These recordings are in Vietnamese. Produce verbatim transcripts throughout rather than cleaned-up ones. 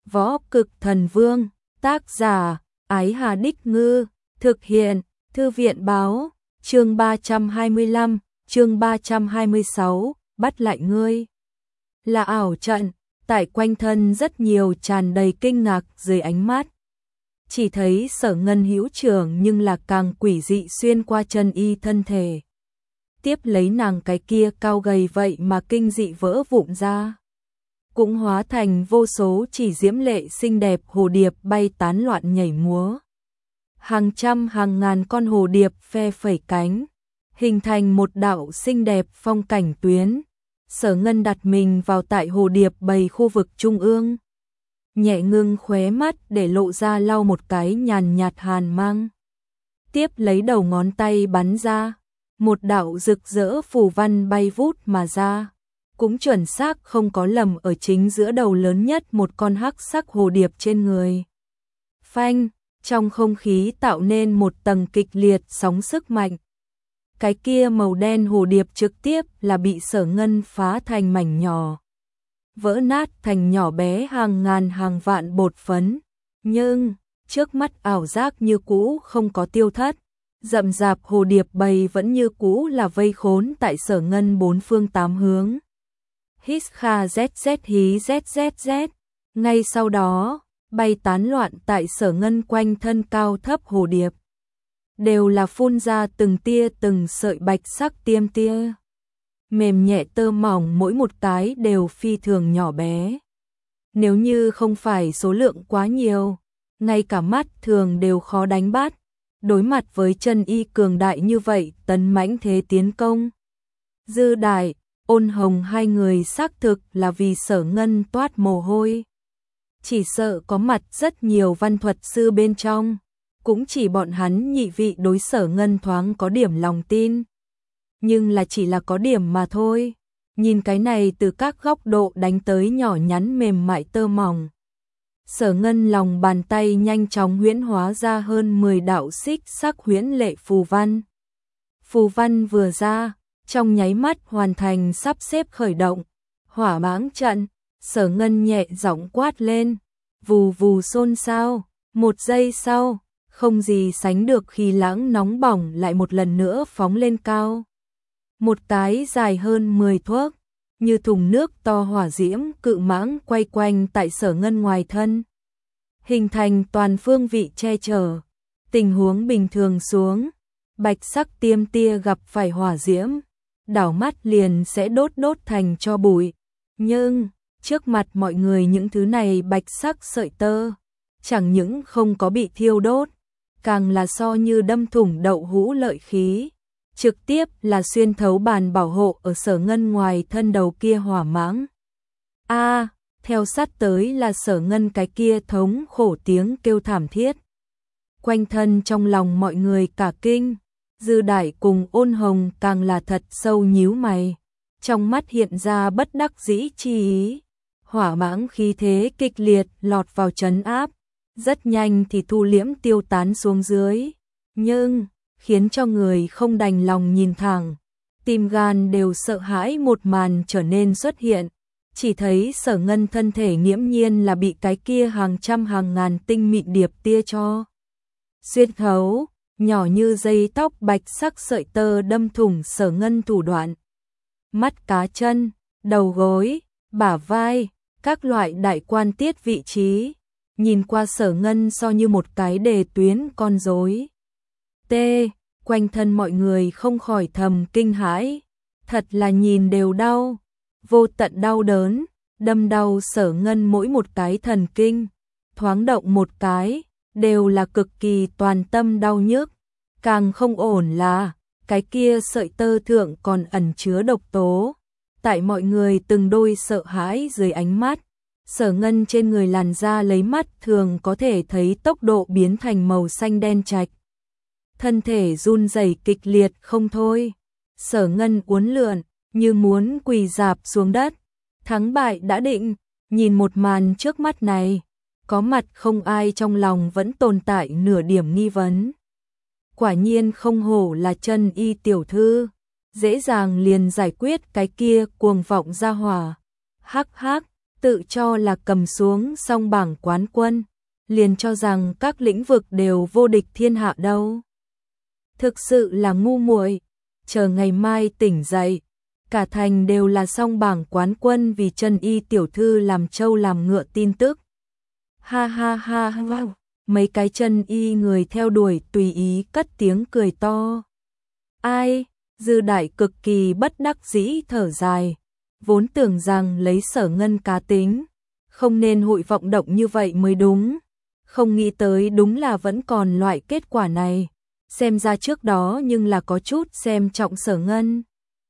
Võ Cực Thần Vương, tác giả, Ái Hà Đích Ngư, thực hiện, Thư viện báo, chương ba trăm hai mươi lăm, chương ba trăm hai mươi sáu, bắt lại ngươi. Là ảo trận, tại quanh thân rất nhiều tràn đầy kinh ngạc dưới ánh mắt. Chỉ thấy Sở Ngân hữu trưởng nhưng là càng quỷ dị xuyên qua chân y thân thể. Tiếp lấy nàng cái kia cao gầy vậy mà kinh dị vỡ vụn ra. Cũng hóa thành vô số chỉ diễm lệ xinh đẹp hồ điệp bay tán loạn nhảy múa. Hàng trăm hàng ngàn con hồ điệp phe phẩy cánh, hình thành một đạo xinh đẹp phong cảnh tuyến. Sở Ngân đặt mình vào tại hồ điệp bầy khu vực trung ương. Nhẹ ngưng khóe mắt để lộ ra lau một cái nhàn nhạt hàn mang. Tiếp lấy đầu ngón tay bắn ra, một đạo rực rỡ phù văn bay vút mà ra. Cũng chuẩn xác không có lầm ở chính giữa đầu lớn nhất một con hắc sắc hồ điệp trên người. Phanh, trong không khí tạo nên một tầng kịch liệt sóng sức mạnh. Cái kia màu đen hồ điệp trực tiếp là bị Sở Ngân phá thành mảnh nhỏ. Vỡ nát thành nhỏ bé hàng ngàn hàng vạn bột phấn. Nhưng, trước mắt ảo giác như cũ không có tiêu thất. Rậm rạp hồ điệp bầy vẫn như cũ là vây khốn tại Sở Ngân bốn phương tám hướng. Hít kha zz hí zzz. Ngay sau đó, bay tán loạn tại Sở Ngân quanh thân cao thấp hồ điệp. Đều là phun ra từng tia từng sợi bạch sắc tiêm tia. Mềm nhẹ tơ mỏng mỗi một cái đều phi thường nhỏ bé. Nếu như không phải số lượng quá nhiều, ngay cả mắt thường đều khó đánh bắt. Đối mặt với chân y cường đại như vậy tấn mãnh thế tiến công. Dư Đại, Ôn Hồng hai người xác thực là vì Sở Ngân toát mồ hôi. Chỉ sợ có mặt rất nhiều văn thuật sư bên trong. Cũng chỉ bọn hắn nhị vị đối Sở Ngân thoáng có điểm lòng tin. Nhưng là chỉ là có điểm mà thôi. Nhìn cái này từ các góc độ đánh tới nhỏ nhắn mềm mại tơ mỏng. Sở Ngân lòng bàn tay nhanh chóng huyễn hóa ra hơn mười đạo xích sắc huyễn lệ phù văn. Phù văn vừa ra, trong nháy mắt hoàn thành sắp xếp khởi động. Hỏa mãng trận, Sở Ngân nhẹ giọng quát lên. Vù vù xôn xao, một giây sau, không gì sánh được khi lãng nóng bỏng lại một lần nữa phóng lên cao. Một cái dài hơn mười thước, như thùng nước to hỏa diễm cự mãng quay quanh tại Sở Ngân ngoài thân. Hình thành toàn phương vị che chở. Tình huống bình thường xuống, bạch sắc tiêm tia gặp phải hỏa diễm, đảo mắt liền sẽ đốt đốt thành cho bụi. Nhưng, trước mặt mọi người những thứ này bạch sắc sợi tơ, chẳng những không có bị thiêu đốt, càng là so như đâm thủng đậu hũ lợi khí. Trực tiếp là xuyên thấu bàn bảo hộ ở Sở Ngân ngoài thân đầu kia hỏa mãng. A, à, theo sát tới là Sở Ngân cái kia thống khổ tiếng kêu thảm thiết. Quanh thân trong lòng mọi người cả kinh, Dư Đại cùng Ôn Hồng càng là thật sâu nhíu mày. Trong mắt hiện ra bất đắc dĩ chi ý. Hỏa mãng khí thế kịch liệt lọt vào trấn áp, rất nhanh thì thu liễm tiêu tán xuống dưới. Nhưng khiến cho người không đành lòng nhìn thẳng, tim gan đều sợ hãi một màn trở nên xuất hiện. Chỉ thấy Sở Ngân thân thể nghiễm nhiên là bị cái kia hàng trăm hàng ngàn tinh mịn điệp tia cho xuyên thấu, nhỏ như dây tóc bạch sắc sợi tơ đâm thủng Sở Ngân thủ đoạn. Mắt cá chân, đầu gối, bả vai, các loại đại quan tiết vị trí, nhìn qua Sở Ngân so như một cái đề tuyến con rối. T, quanh thân mọi người không khỏi thầm kinh hãi, thật là nhìn đều đau, vô tận đau đớn, đâm đau Sở Ngân mỗi một cái thần kinh, thoáng động một cái, đều là cực kỳ toàn tâm đau nhức. Càng không ổn là, cái kia sợi tơ thượng còn ẩn chứa độc tố. Tại mọi người từng đôi sợ hãi dưới ánh mắt, Sở Ngân trên người làn da lấy mắt thường có thể thấy tốc độ biến thành màu xanh đen trạch. Thân thể run rẩy kịch liệt không thôi. Sở Ngân uốn lượn, như muốn quỳ rạp xuống đất. Thắng bại đã định, nhìn một màn trước mắt này, có mặt không ai trong lòng vẫn tồn tại nửa điểm nghi vấn. Quả nhiên không hổ là chân y tiểu thư, dễ dàng liền giải quyết cái kia cuồng vọng ra hỏa. Hắc hắc, tự cho là cầm xuống song bảng quán quân, liền cho rằng các lĩnh vực đều vô địch thiên hạ đâu. Thực sự là ngu muội, chờ ngày mai tỉnh dậy, cả thành đều là song bảng quán quân vì Trân Y tiểu thư làm trâu làm ngựa tin tức. Ha ha ha ha, mấy cái Trân Y người theo đuổi tùy ý cất tiếng cười to. Ai, Dư Đại cực kỳ bất đắc dĩ thở dài, vốn tưởng rằng lấy Sở Ngân cá tính, không nên hội vọng động như vậy mới đúng, không nghĩ tới đúng là vẫn còn loại kết quả này, xem ra trước đó nhưng là có chút xem trọng Sở Ngân.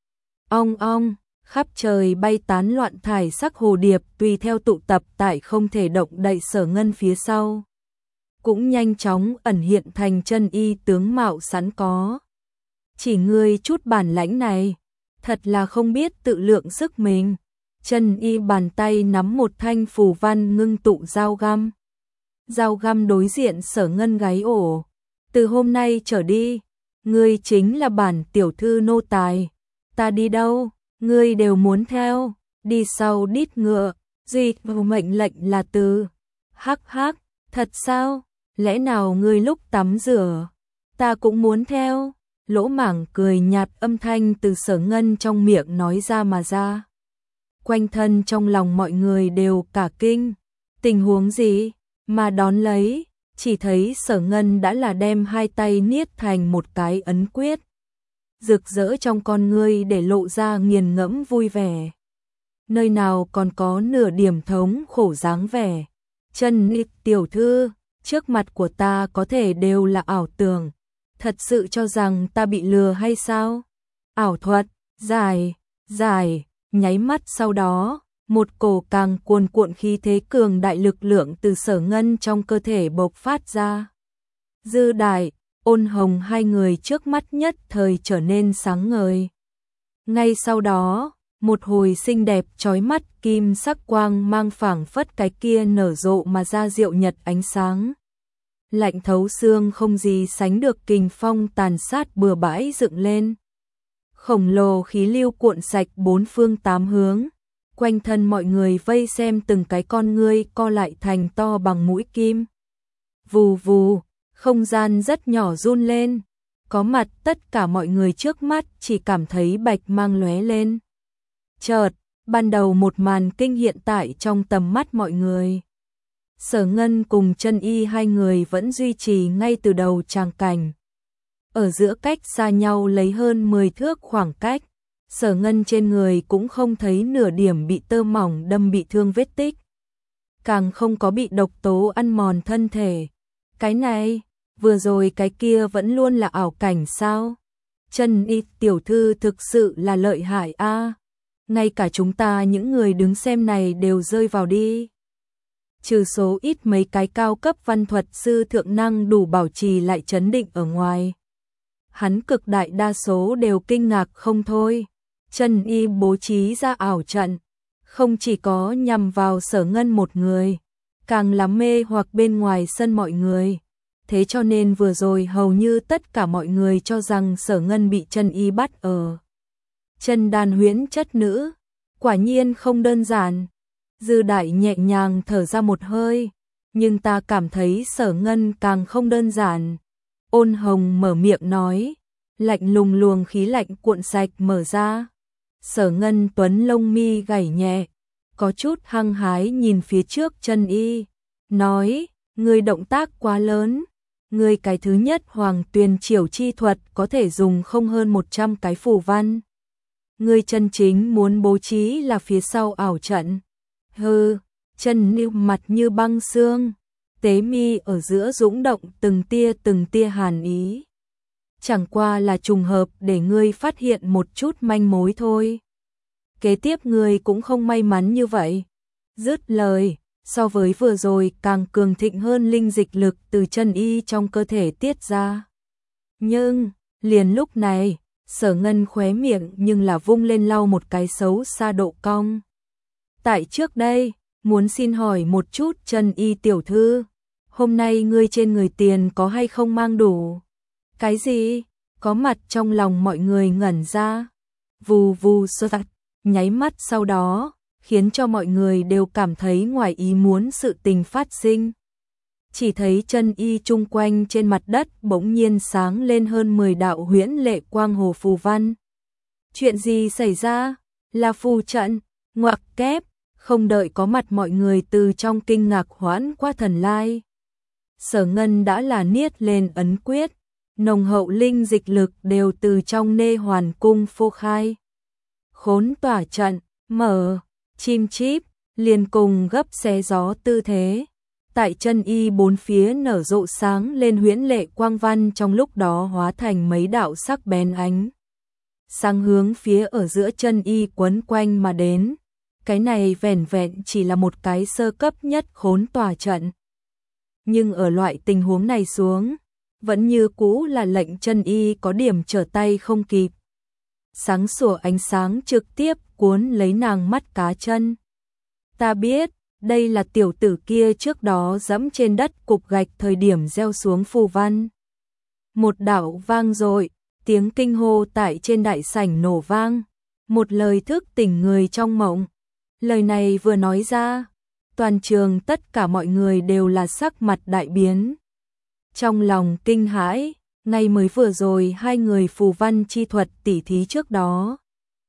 Ong ong, khắp trời bay tán loạn thải sắc hồ điệp tùy theo tụ tập tại không thể động đậy Sở Ngân phía sau, cũng nhanh chóng ẩn hiện thành Trân Y tướng mạo sẵn có. Chỉ ngươi chút bản lãnh này, thật là không biết tự lượng sức mình. Trân Y bàn tay nắm một thanh phù văn ngưng tụ dao găm. Dao găm đối diện Sở Ngân gáy ổ. Từ hôm nay trở đi, ngươi chính là bản tiểu thư nô tài. Ta đi đâu, ngươi đều muốn theo, đi sau đít ngựa, duy mệnh lệnh là từ. Hắc hắc, thật sao, lẽ nào ngươi lúc tắm rửa, ta cũng muốn theo. Lỗ Mảng cười nhạt, âm thanh từ Sở Ngân trong miệng nói ra mà ra. Quanh thân trong lòng mọi người đều cả kinh. Tình huống gì? Mà đón lấy, chỉ thấy Sở Ngân đã là đem hai tay niết thành một cái ấn quyết. Rực rỡ trong con ngươi để lộ ra nghiền ngẫm vui vẻ. Nơi nào còn có nửa điểm thống khổ dáng vẻ. Trân Y tiểu thư, trước mặt của ta có thể đều là ảo tưởng. Thật sự cho rằng ta bị lừa hay sao? Ảo thuật, giải, giải, nháy mắt sau đó, một cổ càng cuồn cuộn khí thế cường đại lực lượng từ Sở Ngân trong cơ thể bộc phát ra. Dư Đại, Ôn Hồng hai người trước mắt nhất thời trở nên sáng ngời. Ngay sau đó, một hồi xinh đẹp chói mắt kim sắc quang mang phảng phất cái kia nở rộ mà ra diệu nhật ánh sáng. Lạnh thấu xương không gì sánh được, kình phong tàn sát bừa bãi dựng lên. Khổng lồ khí lưu cuộn sạch bốn phương tám hướng, quanh thân mọi người vây xem từng cái con ngươi co lại thành to bằng mũi kim. Vù vù, không gian rất nhỏ run lên, có mặt tất cả mọi người trước mắt chỉ cảm thấy bạch mang lóe lên. Chợt, ban đầu một màn kinh hiện tại trong tầm mắt mọi người. Sở Ngân cùng Trân Y hai người vẫn duy trì ngay từ đầu tràng cảnh. Ở giữa cách xa nhau lấy hơn mười thước khoảng cách, Sở Ngân trên người cũng không thấy nửa điểm bị tơ mỏng đâm bị thương vết tích. Càng không có bị độc tố ăn mòn thân thể. Cái này, vừa rồi cái kia vẫn luôn là ảo cảnh sao? Trân Y tiểu thư thực sự là lợi hại a. Ngay cả chúng ta những người đứng xem này đều rơi vào đi. Trừ số ít mấy cái cao cấp văn thuật sư thượng năng đủ bảo trì lại trấn định ở ngoài, hắn cực đại đa số đều kinh ngạc không thôi. Trân Y bố trí ra ảo trận, không chỉ có nhằm vào Sở Ngân một người, càng làm mê hoặc bên ngoài sân mọi người. Thế cho nên vừa rồi hầu như tất cả mọi người cho rằng Sở Ngân bị Trân Y bắt ở chân đàn huyễn chất nữ. Quả nhiên không đơn giản. Dư Đại nhẹ nhàng thở ra một hơi, nhưng ta cảm thấy Sở Ngân càng không đơn giản. Ôn Hồng mở miệng nói, lạnh lùng luồng khí lạnh cuộn sạch mở ra. Sở Ngân tuấn lông mi gảy nhẹ, có chút hăng hái nhìn phía trước Trân Y, nói, người động tác quá lớn, người cái thứ nhất Hoàng Tuyền Triểu chi thuật có thể dùng không hơn một trăm cái phù văn. Người chân chính muốn bố trí là phía sau ảo trận. Hừ, Trân Y mặt như băng xương, tế mi ở giữa dũng động từng tia từng tia hàn ý. Chẳng qua là trùng hợp để ngươi phát hiện một chút manh mối thôi. Kế tiếp ngươi cũng không may mắn như vậy. Dứt lời, so với vừa rồi càng cường thịnh hơn linh dịch lực từ Trân Y trong cơ thể tiết ra. Nhưng, liền lúc này, Sở Ngân khóe miệng nhưng là vung lên lau một cái xấu xa độ cong. Tại trước đây, muốn xin hỏi một chút Trân Y tiểu thư, hôm nay ngươi trên người tiền có hay không mang đủ? Cái gì? Có mặt trong lòng mọi người ngẩn ra. Vù vù sơ tạch, nháy mắt sau đó, khiến cho mọi người đều cảm thấy ngoài ý muốn sự tình phát sinh. Chỉ thấy chân y chung quanh trên mặt đất bỗng nhiên sáng lên hơn mười đạo huyễn lệ quang hồ phù văn. Chuyện gì xảy ra? Là phù trận, ngoặc kép, không đợi có mặt mọi người từ trong kinh ngạc hoãn qua thần lai. Sở Ngân đã là niết lên ấn quyết, nồng hậu linh dịch lực đều từ trong nê hoàn cung phô khai. Khốn tỏa trận, mở, chim chíp, liền cùng gấp xé gió tư thế. Tại chân y bốn phía nở rộ sáng lên huyễn lệ quang văn, trong lúc đó hóa thành mấy đạo sắc bén ánh sáng hướng phía ở giữa chân y quấn quanh mà đến. Cái này vẻn vẹn chỉ là một cái sơ cấp nhất khốn tỏa trận. Nhưng ở loại tình huống này xuống, vẫn như cũ là lệnh chân y có điểm trở tay không kịp. Sáng sủa ánh sáng trực tiếp cuốn lấy nàng mắt cá chân. Ta biết, đây là tiểu tử kia trước đó dẫm trên đất cục gạch thời điểm gieo xuống phù văn. Một đạo vang dội, tiếng kinh hô tại trên đại sảnh nổ vang, một lời thức tỉnh người trong mộng. Lời này vừa nói ra, toàn trường tất cả mọi người đều là sắc mặt đại biến. Trong lòng kinh hãi, ngay mới vừa rồi hai người phù văn chi thuật tỉ thí trước đó.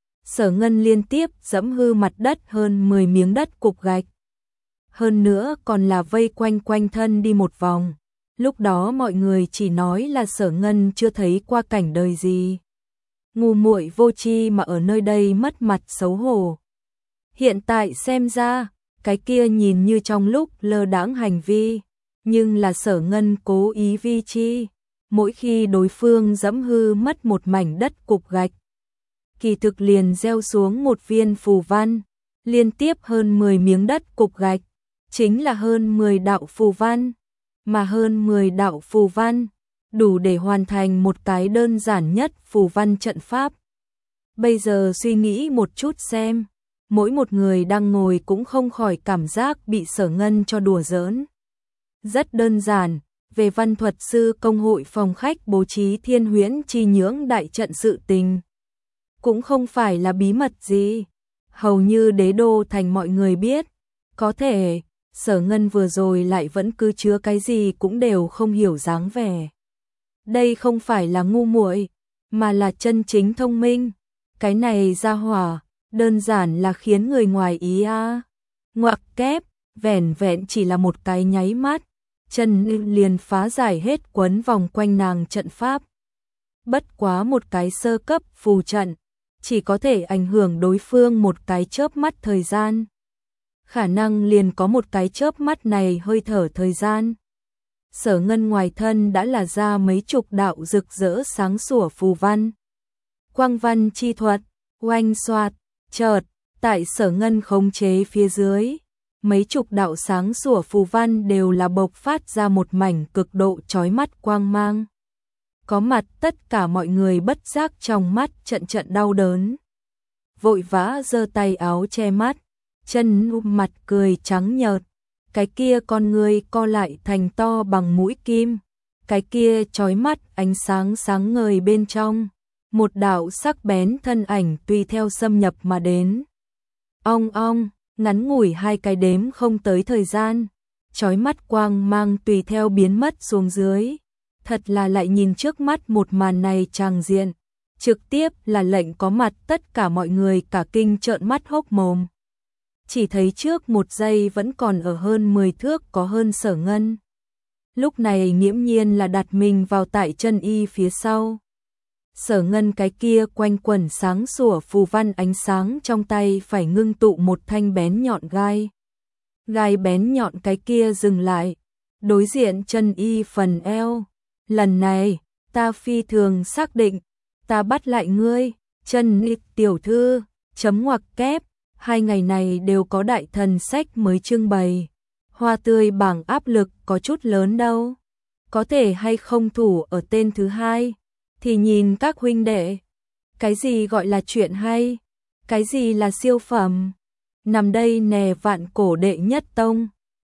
Sở Ngân liên tiếp dẫm hư mặt đất hơn mười miếng đất cục gạch. Hơn nữa còn là vây quanh quanh thân đi một vòng. Lúc đó mọi người chỉ nói là Sở Ngân chưa thấy qua cảnh đời gì. Ngu muội vô tri mà ở nơi đây mất mặt xấu hổ. Hiện tại xem ra, cái kia nhìn như trong lúc lơ đãng hành vi, nhưng là Sở Ngân cố ý vi chi. Mỗi khi đối phương dẫm hư mất một mảnh đất cục gạch, kỳ thực liền gieo xuống một viên phù văn, liên tiếp hơn mười miếng đất cục gạch, chính là hơn mười đạo phù văn, mà hơn mười đạo phù văn, đủ để hoàn thành một cái đơn giản nhất phù văn trận pháp. Bây giờ suy nghĩ một chút xem, mỗi một người đang ngồi cũng không khỏi cảm giác bị Sở Ngân cho đùa giỡn. Rất đơn giản, về văn thuật sư công hội phòng khách bố trí thiên huyễn chi nhưỡng đại trận sự tình. Cũng không phải là bí mật gì, hầu như đế đô thành mọi người biết, có thể Sở Ngân vừa rồi lại vẫn cứ chứa cái gì cũng đều không hiểu dáng vẻ. Đây không phải là ngu muội, mà là chân chính thông minh. Cái này ra hỏa, đơn giản là khiến người ngoài ý a. À. Ngoặc kép, vẻn vẹn chỉ là một cái nháy mắt, chân liền phá giải hết quấn vòng quanh nàng trận pháp. Bất quá một cái sơ cấp phù trận, chỉ có thể ảnh hưởng đối phương một cái chớp mắt thời gian. Khả năng liền có một cái chớp mắt này hơi thở thời gian. Sở Ngân ngoài thân đã là ra mấy chục đạo rực rỡ sáng sủa phù văn. Quang văn chi thuật, oanh xoạt, chợt, tại Sở Ngân khống chế phía dưới, mấy chục đạo sáng sủa phù văn đều là bộc phát ra một mảnh cực độ chói mắt quang mang. Có mặt tất cả mọi người bất giác trong mắt trận trận đau đớn. Vội vã giơ tay áo che mắt, chân mặt cười trắng nhợt, cái kia con người co lại thành to bằng mũi kim, cái kia chói mắt ánh sáng sáng ngời bên trong, một đạo sắc bén thân ảnh tùy theo xâm nhập mà đến. Ong ong, ngắn ngủi hai cái đếm không tới thời gian, chói mắt quang mang tùy theo biến mất xuống dưới. Thật là lại nhìn trước mắt một màn này tràng diện, trực tiếp là lệnh có mặt tất cả mọi người cả kinh trợn mắt hốc mồm. Chỉ thấy trước một giây vẫn còn ở hơn mười thước có hơn Sở Ngân. Lúc này nghiễm nhiên là đặt mình vào tại chân y phía sau. Sở Ngân cái kia quanh quẩn sáng sủa phù văn ánh sáng trong tay phải ngưng tụ một thanh bén nhọn gai. Gai bén nhọn cái kia dừng lại, đối diện chân y phần eo. Lần này, ta phi thường xác định, ta bắt lại ngươi, chân y tiểu thư, chấm ngoặc kép, hai ngày này đều có đại thần sách mới trưng bày. Hoa tươi bảng áp lực có chút lớn đâu. Có thể hay không thủ ở tên thứ hai, thì nhìn các huynh đệ. Cái gì gọi là chuyện hay, cái gì là siêu phẩm. Nằm đây nè vạn cổ đệ nhất tông.